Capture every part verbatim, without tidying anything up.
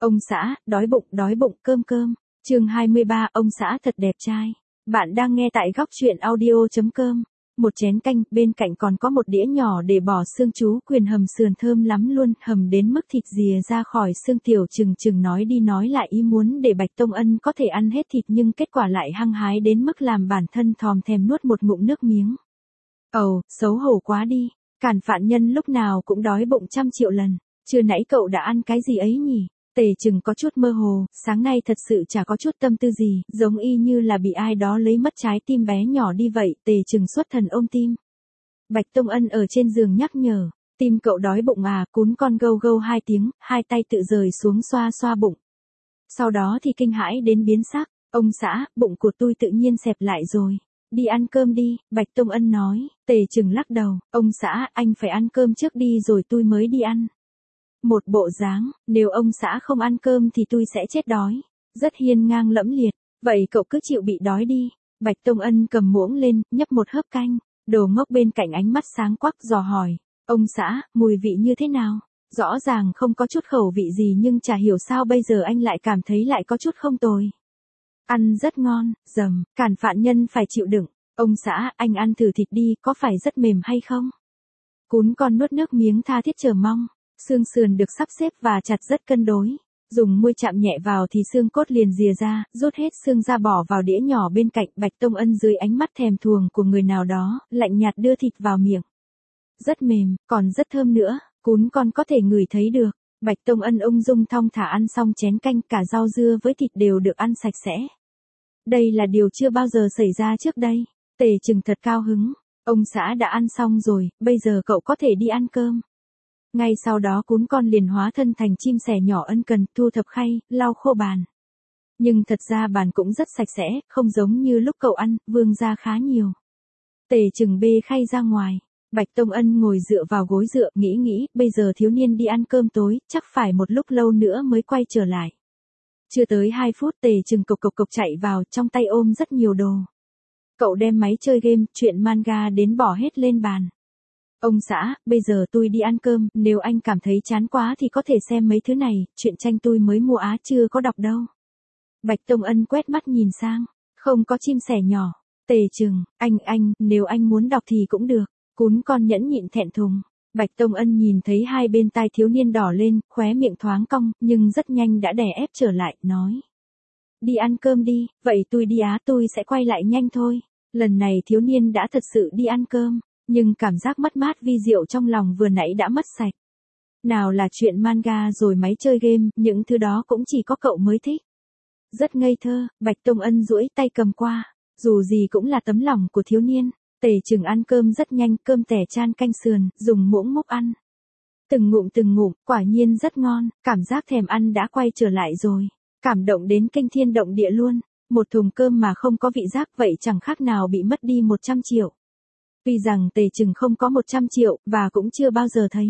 Ông xã, đói bụng, đói bụng, cơm cơm. Chương hai mươi ba, ông xã thật đẹp trai. Bạn đang nghe tại góc truyện audio chấm com. Một chén canh, bên cạnh còn có một đĩa nhỏ để bỏ xương chú Quyền hầm sườn thơm lắm luôn, hầm đến mức thịt rìa ra khỏi xương. Tiểu Trừng Trừng nói đi nói lại ý muốn để Bạch Tông Ân có thể ăn hết thịt, nhưng kết quả lại hăng hái đến mức làm bản thân thòm thèm nuốt một ngụm nước miếng. Ầu, xấu hổ quá đi, Càn Phạn Nhân lúc nào cũng đói bụng trăm triệu lần, chưa nãy cậu đã ăn cái gì ấy nhỉ? Tề Trừng có chút mơ hồ, sáng nay thật sự chả có chút tâm tư gì, giống y như là bị ai đó lấy mất trái tim bé nhỏ đi vậy. Tề Trừng xuất thần ôm tim. Bạch Tông Ân ở trên giường nhắc nhở, tim cậu đói bụng à? Cún con gâu gâu hai tiếng, hai tay tự rời xuống xoa xoa bụng. Sau đó thì kinh hãi đến biến sắc, ông xã, bụng của tôi tự nhiên xẹp lại rồi. Đi ăn cơm đi, Bạch Tông Ân nói. Tề Trừng lắc đầu, ông xã, anh phải ăn cơm trước đi rồi tôi mới đi ăn. Một bộ dáng, nếu ông xã không ăn cơm thì tôi sẽ chết đói. Rất hiên ngang lẫm liệt, vậy cậu cứ chịu bị đói đi. Bạch Tông Ân cầm muỗng lên, nhấp một hớp canh. Đồ ngốc bên cạnh ánh mắt sáng quắc dò hỏi, ông xã, mùi vị như thế nào? Rõ ràng không có chút khẩu vị gì nhưng chả hiểu sao bây giờ anh lại cảm thấy lại có chút không tồi. Ăn rất ngon, dầm, Càn Phạn Nhân phải chịu đựng. Ông xã, anh ăn thử thịt đi, có phải rất mềm hay không? Cún con nuốt nước miếng tha thiết chờ mong. Xương sườn được sắp xếp và chặt rất cân đối. Dùng môi chạm nhẹ vào thì xương cốt liền rìa ra, rút hết xương ra bỏ vào đĩa nhỏ bên cạnh. Bạch Tông Ân dưới ánh mắt thèm thuồng của người nào đó, lạnh nhạt đưa thịt vào miệng. Rất mềm, còn rất thơm nữa, cún con có thể ngửi thấy được. Bạch Tông Ân ung dung thong thả ăn xong chén canh, cả rau dưa với thịt đều được ăn sạch sẽ. Đây là điều chưa bao giờ xảy ra trước đây. Tề Trừng thật cao hứng. Ông xã đã ăn xong rồi, bây giờ cậu có thể đi ăn cơm. Ngay sau đó cún con liền hóa thân thành chim sẻ nhỏ ân cần, thu thập khay, lau khô bàn. Nhưng thật ra bàn cũng rất sạch sẽ, không giống như lúc cậu ăn, vương ra khá nhiều. Tề Trừng bê khay ra ngoài. Bạch Tông Ân ngồi dựa vào gối dựa, nghĩ nghĩ, bây giờ thiếu niên đi ăn cơm tối, chắc phải một lúc lâu nữa mới quay trở lại. Chưa tới hai phút Tề Trừng cộc cộc cộc chạy vào, trong tay ôm rất nhiều đồ. Cậu đem máy chơi game, truyện manga đến bỏ hết lên bàn. Ông xã, bây giờ tôi đi ăn cơm, nếu anh cảm thấy chán quá thì có thể xem mấy thứ này, truyện tranh tôi mới mua á, chưa có đọc đâu. Bạch Tông Ân quét mắt nhìn sang, không có chim sẻ nhỏ. Tề Trừng, anh anh, nếu anh muốn đọc thì cũng được. Cún con nhẫn nhịn thẹn thùng. Bạch Tông Ân nhìn thấy hai bên tai thiếu niên đỏ lên, khóe miệng thoáng cong, nhưng rất nhanh đã đè ép trở lại, nói. Đi ăn cơm đi, vậy tôi đi á, tôi sẽ quay lại nhanh thôi. Lần này thiếu niên đã thật sự đi ăn cơm. Nhưng cảm giác mất mát vi diệu trong lòng vừa nãy đã mất sạch. Nào là chuyện manga rồi máy chơi game, những thứ đó cũng chỉ có cậu mới thích. Rất ngây thơ, Bạch Tông Ân duỗi tay cầm qua. Dù gì cũng là tấm lòng của thiếu niên. Tề Trừng ăn cơm rất nhanh, cơm tẻ chan canh sườn, dùng muỗng múc ăn. Từng ngụm từng ngụm, quả nhiên rất ngon, cảm giác thèm ăn đã quay trở lại rồi. Cảm động đến kinh thiên động địa luôn. Một thùng cơm mà không có vị giác vậy chẳng khác nào bị mất đi một trăm triệu. Tuy rằng Tề Trừng không có một trăm triệu, và cũng chưa bao giờ thấy.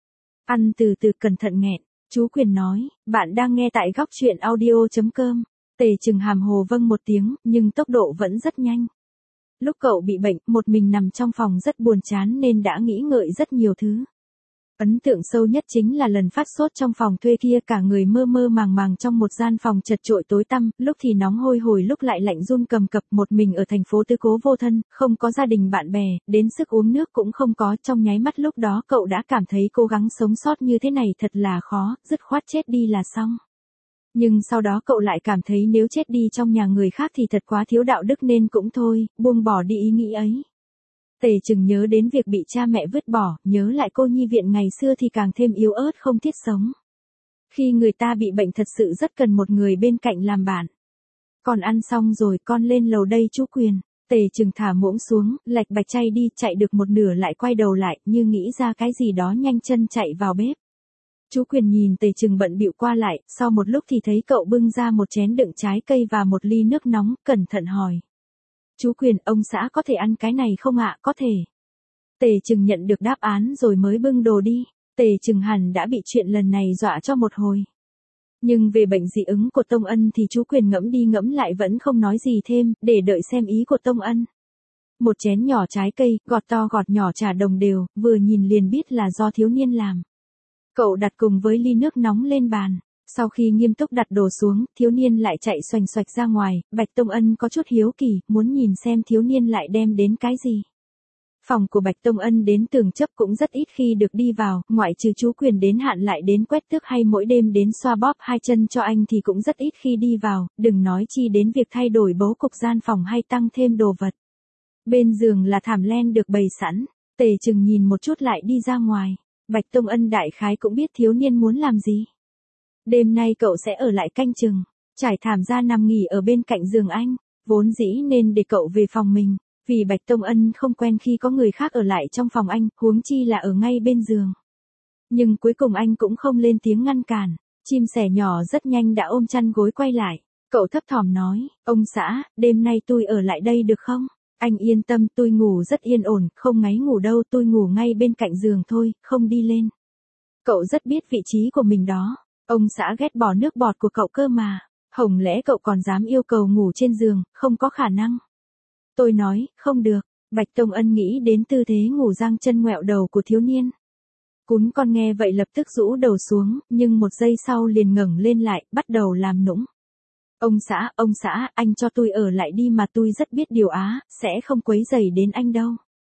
Ăn từ từ cẩn thận nghẹn, chú Quyền nói, bạn đang nghe tại góc truyện audio chấm com. Tề Trừng hàm hồ vâng một tiếng, nhưng tốc độ vẫn rất nhanh. Lúc cậu bị bệnh, một mình nằm trong phòng rất buồn chán nên đã nghĩ ngợi rất nhiều thứ. Ấn tượng sâu nhất chính là lần phát sốt trong phòng thuê kia, cả người mơ mơ màng màng trong một gian phòng chật chội tối tăm, lúc thì nóng hôi hổi lúc lại lạnh run cầm cập, một mình ở thành phố tứ cố vô thân, không có gia đình bạn bè, đến sức uống nước cũng không có. Trong nháy mắt lúc đó cậu đã cảm thấy cố gắng sống sót như thế này thật là khó, dứt khoát chết đi là xong. Nhưng sau đó cậu lại cảm thấy nếu chết đi trong nhà người khác thì thật quá thiếu đạo đức nên cũng thôi, buông bỏ đi ý nghĩ ấy. Tề Trừng nhớ đến việc bị cha mẹ vứt bỏ, nhớ lại cô nhi viện ngày xưa thì càng thêm yếu ớt không thiết sống. Khi người ta bị bệnh thật sự rất cần một người bên cạnh làm bạn. Con ăn xong rồi, con lên lầu đây chú Quyền. Tề Trừng thả muỗng xuống, lạch bạch chay đi, chạy được một nửa lại quay đầu lại, như nghĩ ra cái gì đó nhanh chân chạy vào bếp. Chú Quyền nhìn Tề Trừng bận bịu qua lại, sau một lúc thì thấy cậu bưng ra một chén đựng trái cây và một ly nước nóng, cẩn thận hỏi. Chú Quyền, ông xã có thể ăn cái này không ạ? Có thể. Tề Trừng nhận được đáp án rồi mới bưng đồ đi. Tề Trừng hẳn đã bị chuyện lần này dọa cho một hồi. Nhưng về bệnh dị ứng của Tông Ân thì chú Quyền ngẫm đi ngẫm lại vẫn không nói gì thêm, để đợi xem ý của Tông Ân. Một chén nhỏ trái cây, gọt to gọt nhỏ chả đồng đều, vừa nhìn liền biết là do thiếu niên làm. Cậu đặt cùng với ly nước nóng lên bàn. Sau khi nghiêm túc đặt đồ xuống, thiếu niên lại chạy xoành xoạch ra ngoài, Bạch Tông Ân có chút hiếu kỳ, muốn nhìn xem thiếu niên lại đem đến cái gì. Phòng của Bạch Tông Ân đến tường chấp cũng rất ít khi được đi vào, ngoại trừ chú Quyền đến hạn lại đến quét tước hay mỗi đêm đến xoa bóp hai chân cho anh thì cũng rất ít khi đi vào, đừng nói chi đến việc thay đổi bố cục gian phòng hay tăng thêm đồ vật. Bên giường là thảm len được bày sẵn, Tề Trừng nhìn một chút lại đi ra ngoài, Bạch Tông Ân đại khái cũng biết thiếu niên muốn làm gì. Đêm nay cậu sẽ ở lại canh chừng, trải thảm ra nằm nghỉ ở bên cạnh giường anh, vốn dĩ nên để cậu về phòng mình. Vì Bạch Tông Ân không quen khi có người khác ở lại trong phòng anh, huống chi là ở ngay bên giường. Nhưng cuối cùng anh cũng không lên tiếng ngăn cản, chim sẻ nhỏ rất nhanh đã ôm chăn gối quay lại, cậu thấp thỏm nói, ông xã, đêm nay tôi ở lại đây được không? Anh yên tâm, tôi ngủ rất yên ổn, không ngáy ngủ đâu, tôi ngủ ngay bên cạnh giường thôi, không đi lên. Cậu rất biết vị trí của mình đó, ông xã ghét bỏ nước bọt của cậu cơ mà, hổng lẽ cậu còn dám yêu cầu ngủ trên giường, không có khả năng. Tôi nói, không được, Bạch Tông Ân nghĩ đến tư thế ngủ giang chân ngoẹo đầu của thiếu niên. Cún con nghe vậy lập tức rũ đầu xuống, nhưng một giây sau liền ngẩng lên lại, bắt đầu làm nũng. Ông xã, ông xã, anh cho tôi ở lại đi mà tôi rất biết điều á, sẽ không quấy rầy đến anh đâu.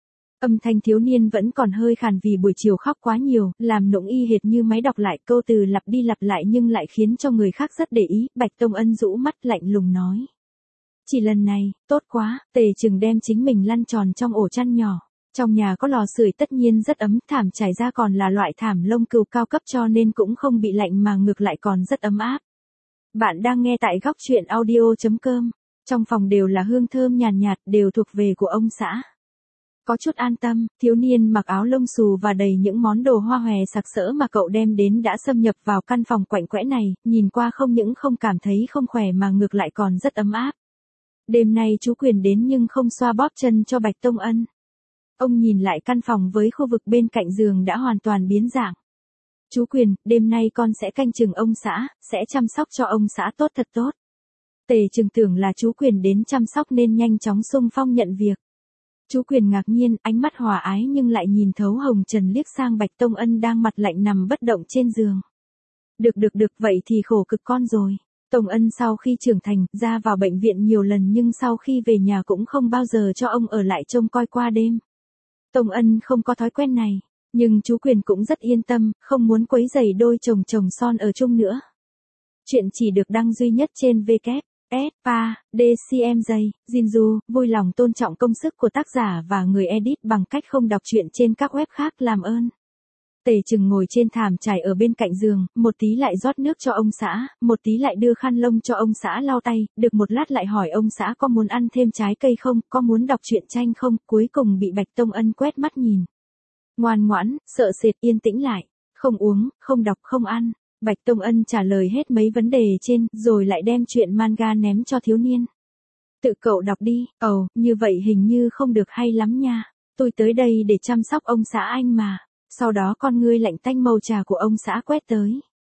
Âm thanh thiếu niên vẫn còn hơi khàn vì buổi chiều khóc quá nhiều, làm nũng y hệt như máy đọc lại câu từ lặp đi lặp lại nhưng lại khiến cho người khác rất để ý, Bạch Tông Ân rũ mắt lạnh lùng nói. Chỉ lần này, tốt quá, Tề Trừng đem chính mình lăn tròn trong ổ chăn nhỏ. Trong nhà có lò sưởi tất nhiên rất ấm, thảm trải ra còn là loại thảm lông cừu cao cấp cho nên cũng không bị lạnh mà ngược lại còn rất ấm áp. Bạn đang nghe tại góc truyện audio chấm com. Trong phòng đều là hương thơm nhàn nhạt, nhạt, đều thuộc về của ông xã. Có chút an tâm, thiếu niên mặc áo lông xù và đầy những món đồ hoa hòe sặc sỡ mà cậu đem đến đã xâm nhập vào căn phòng quạnh quẽ này, nhìn qua không những không cảm thấy không khỏe mà ngược lại còn rất ấm áp. Đêm nay chú Quyền đến nhưng không xoa bóp chân cho Bạch Tông Ân. Ông nhìn lại căn phòng với khu vực bên cạnh giường đã hoàn toàn biến dạng. Chú Quyền, đêm nay con sẽ canh chừng ông xã, sẽ chăm sóc cho ông xã tốt thật tốt. Tề Trừng tưởng là chú Quyền đến chăm sóc nên nhanh chóng xung phong nhận việc. Chú Quyền ngạc nhiên, ánh mắt hòa ái nhưng lại nhìn thấu hồng trần liếc sang Bạch Tông Ân đang mặt lạnh nằm bất động trên giường. Được được được, vậy thì khổ cực con rồi. Tông Ân sau khi trưởng thành, ra vào bệnh viện nhiều lần nhưng sau khi về nhà cũng không bao giờ cho ông ở lại trông coi qua đêm. Tông Ân không có thói quen này, nhưng chú Quyền cũng rất yên tâm, không muốn quấy rầy đôi chồng chồng son ở chung nữa. Chuyện chỉ được đăng duy nhất trên vê kép ét pê a đê xê em jay, Jinju, vui lòng tôn trọng công sức của tác giả và người edit bằng cách không đọc truyện trên các web khác làm ơn. Tề Trừng ngồi trên thảm trải ở bên cạnh giường, một tí lại rót nước cho ông xã, một tí lại đưa khăn lông cho ông xã lau tay, được một lát lại hỏi ông xã có muốn ăn thêm trái cây không, có muốn đọc truyện tranh không, cuối cùng bị Bạch Tông Ân quét mắt nhìn. Ngoan ngoãn, sợ sệt yên tĩnh lại, không uống, không đọc, không ăn. Bạch Tông Ân trả lời hết mấy vấn đề trên, rồi lại đem chuyện manga ném cho thiếu niên. Tự cậu đọc đi, ồ, oh, như vậy hình như không được hay lắm nha, tôi tới đây để chăm sóc ông xã anh mà. Sau đó con ngươi lạnh tanh màu trà của ông xã quét tới.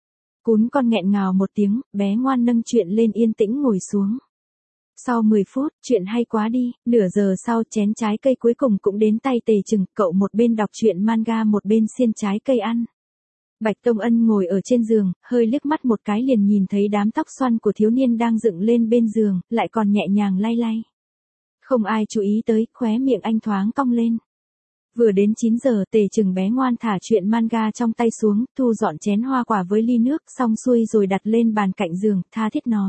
Cún con nghẹn ngào một tiếng, bé ngoan nâng chuyện lên yên tĩnh ngồi xuống. Sau mười phút, chuyện hay quá đi, nửa giờ sau chén trái cây cuối cùng cũng đến tay Tề Trừng, cậu một bên đọc truyện manga một bên xiên trái cây ăn. Bạch Tông Ân ngồi ở trên giường, hơi liếc mắt một cái liền nhìn thấy đám tóc xoăn của thiếu niên đang dựng lên bên giường, lại còn nhẹ nhàng lay lay. Không ai chú ý tới, khóe miệng anh thoáng cong lên. Vừa đến chín giờ, Tề Trừng bé ngoan thả chuyện manga trong tay xuống, thu dọn chén hoa quả với ly nước, xong xuôi rồi đặt lên bàn cạnh giường, tha thiết nói.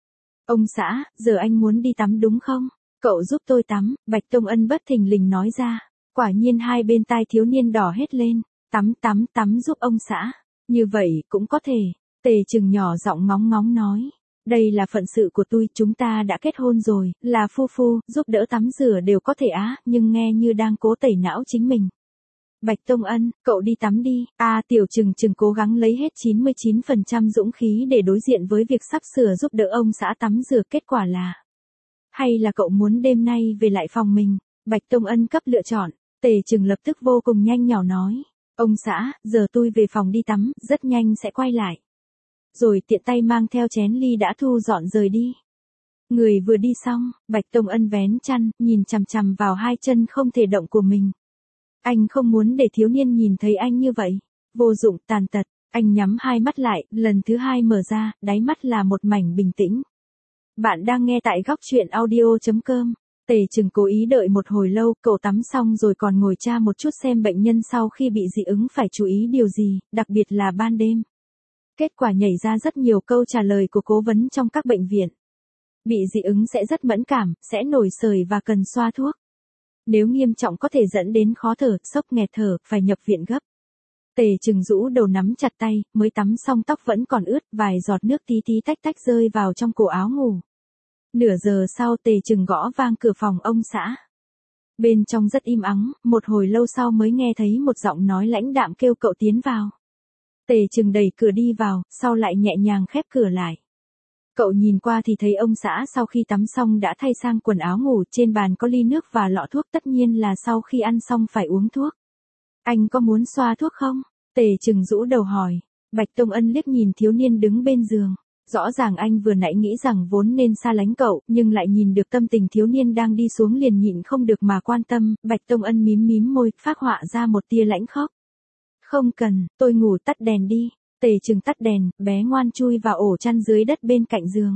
Ông xã, giờ anh muốn đi tắm đúng không? Cậu giúp tôi tắm, Bạch Tông Ân bất thình lình nói ra. Quả nhiên hai bên tai thiếu niên đỏ hết lên. Tắm tắm tắm giúp ông xã. Như vậy, cũng có thể. Tề Trừng nhỏ giọng ngóng ngóng nói. Đây là phận sự của tôi, chúng ta đã kết hôn rồi, là phu phu, giúp đỡ tắm rửa đều có thể á, nhưng nghe như đang cố tẩy não chính mình. Bạch Tông Ân, cậu đi tắm đi, à Tiểu Trừng Trừng cố gắng lấy hết chín mươi chín phần trăm dũng khí để đối diện với việc sắp sửa giúp đỡ ông xã tắm rửa, kết quả là. Hay là cậu muốn đêm nay về lại phòng mình, Bạch Tông Ân cấp lựa chọn, Tề Trừng lập tức vô cùng nhanh nhỏ nói. Ông xã, giờ tôi về phòng đi tắm, rất nhanh sẽ quay lại. Rồi tiện tay mang theo chén ly đã thu dọn rời đi. Người vừa đi xong, Bạch Tông Ân vén chăn, nhìn chằm chằm vào hai chân không thể động của mình. Anh không muốn để thiếu niên nhìn thấy anh như vậy. Vô dụng, tàn tật. Anh nhắm hai mắt lại, lần thứ hai mở ra, đáy mắt là một mảnh bình tĩnh. Bạn đang nghe tại góc chuyện audio.com. Tề Trừng cố ý đợi một hồi lâu, cậu tắm xong rồi còn ngồi tra một chút xem bệnh nhân sau khi bị dị ứng phải chú ý điều gì, đặc biệt là ban đêm. Kết quả nhảy ra rất nhiều câu trả lời của cố vấn trong các bệnh viện. Bị dị ứng sẽ rất mẫn cảm, sẽ nổi sởi và cần xoa thuốc. Nếu nghiêm trọng có thể dẫn đến khó thở, sốc nghẹt thở, phải nhập viện gấp. Tề Trừng rũ đầu nắm chặt tay, mới tắm xong tóc vẫn còn ướt, vài giọt nước tí tí tách tách rơi vào trong cổ áo ngủ. Nửa giờ sau Tề Trừng gõ vang cửa phòng ông xã. Bên trong rất im ắng, một hồi lâu sau mới nghe thấy một giọng nói lãnh đạm kêu cậu tiến vào. Tề Trừng đẩy cửa đi vào, sau lại nhẹ nhàng khép cửa lại. Cậu nhìn qua thì thấy ông xã sau khi tắm xong đã thay sang quần áo ngủ, trên bàn có ly nước và lọ thuốc, tất nhiên là sau khi ăn xong phải uống thuốc. Anh có muốn xoa thuốc không? Tề Trừng rũ đầu hỏi. Bạch Tông Ân liếc nhìn thiếu niên đứng bên giường. Rõ ràng anh vừa nãy nghĩ rằng vốn nên xa lánh cậu, nhưng lại nhìn được tâm tình thiếu niên đang đi xuống liền nhịn không được mà quan tâm. Bạch Tông Ân mím mím môi, phác họa ra một tia lãnh khóc. Không cần, tôi ngủ, tắt đèn đi. Tề Trừng tắt đèn, bé ngoan chui vào ổ chăn dưới đất bên cạnh giường.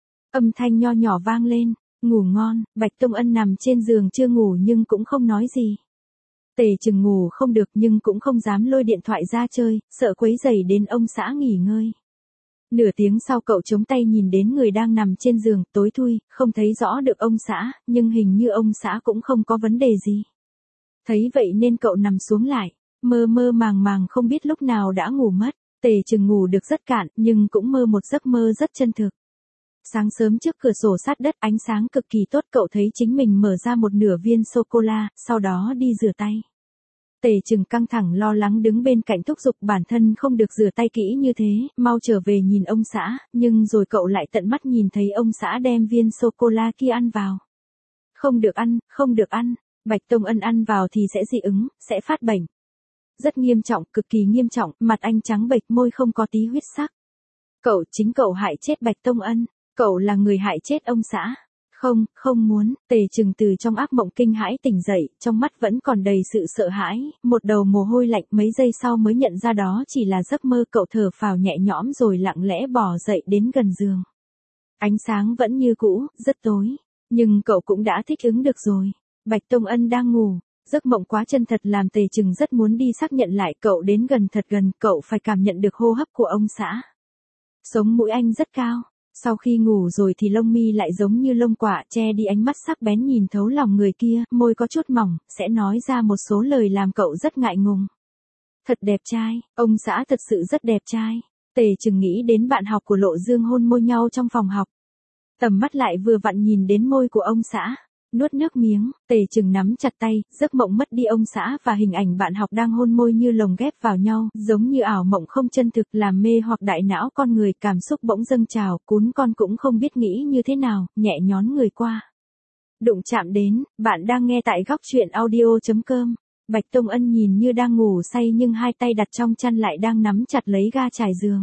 Âm thanh nho nhỏ vang lên, ngủ ngon. Bạch Tông Ân nằm trên giường chưa ngủ nhưng cũng không nói gì. Tề Trừng ngủ không được nhưng cũng không dám lôi điện thoại ra chơi, sợ quấy rầy đến ông xã nghỉ ngơi. Nửa tiếng sau cậu chống tay nhìn đến người đang nằm trên giường, tối thui, không thấy rõ được ông xã, nhưng hình như ông xã cũng không có vấn đề gì. Thấy vậy nên cậu nằm xuống lại, mơ mơ màng màng không biết lúc nào đã ngủ mất. Tề Trừng ngủ được rất cạn, nhưng cũng mơ một giấc mơ rất chân thực. Sáng sớm trước cửa sổ sát đất ánh sáng cực kỳ tốt, cậu thấy chính mình mở ra một nửa viên sô-cô-la, sau đó đi rửa tay. Tề Trừng căng thẳng lo lắng đứng bên cạnh thúc giục bản thân không được rửa tay kỹ như thế, mau trở về nhìn ông xã, nhưng rồi cậu lại tận mắt nhìn thấy ông xã đem viên sô-cô-la kia ăn vào. Không được ăn, không được ăn, Bạch Tông Ân ăn vào thì sẽ dị ứng, sẽ phát bệnh. Rất nghiêm trọng, cực kỳ nghiêm trọng, mặt anh trắng bệch, môi không có tí huyết sắc. Cậu, chính cậu hại chết Bạch Tông Ân, cậu là người hại chết ông xã. Không, không muốn. Tề Trừng từ trong ác mộng kinh hãi tỉnh dậy, trong mắt vẫn còn đầy sự sợ hãi, một đầu mồ hôi lạnh, mấy giây sau mới nhận ra đó chỉ là giấc mơ. Cậu thở phào nhẹ nhõm rồi lặng lẽ bò dậy đến gần giường. Ánh sáng vẫn như cũ, rất tối, nhưng cậu cũng đã thích ứng được rồi. Bạch Tông Ân đang ngủ. Giấc mộng quá chân thật làm Tề Trừng rất muốn đi xác nhận lại. Cậu đến gần thật gần, cậu phải cảm nhận được hô hấp của ông xã. Sống mũi anh rất cao. Sau khi ngủ rồi thì lông mi lại giống như lông quạ, che đi ánh mắt sắc bén nhìn thấu lòng người kia, môi có chút mỏng, sẽ nói ra một số lời làm cậu rất ngại ngùng. Thật đẹp trai, ông xã thật sự rất đẹp trai. Tề Trừng nghĩ đến bạn học của Lộ Dương hôn môi nhau trong phòng học. Tầm mắt lại vừa vặn nhìn đến môi của ông xã. Nuốt nước miếng, Tề Trừng nắm chặt tay, giấc mộng mất đi ông xã và hình ảnh bạn học đang hôn môi như lồng ghép vào nhau, giống như ảo mộng không chân thực, làm mê hoặc đại não con người, cảm xúc bỗng dâng trào, cún con cũng không biết nghĩ như thế nào, nhẹ nhón người qua. Đụng chạm đến, bạn đang nghe tại góc chuyện audio.com. Bạch Tông Ân nhìn như đang ngủ say nhưng hai tay đặt trong chăn lại đang nắm chặt lấy ga trải giường.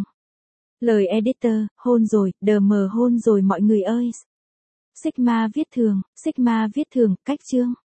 Lời editor, hôn rồi, đờ mờ hôn rồi mọi người ơi. Sigma viết thường, Sigma viết thường, cách chương.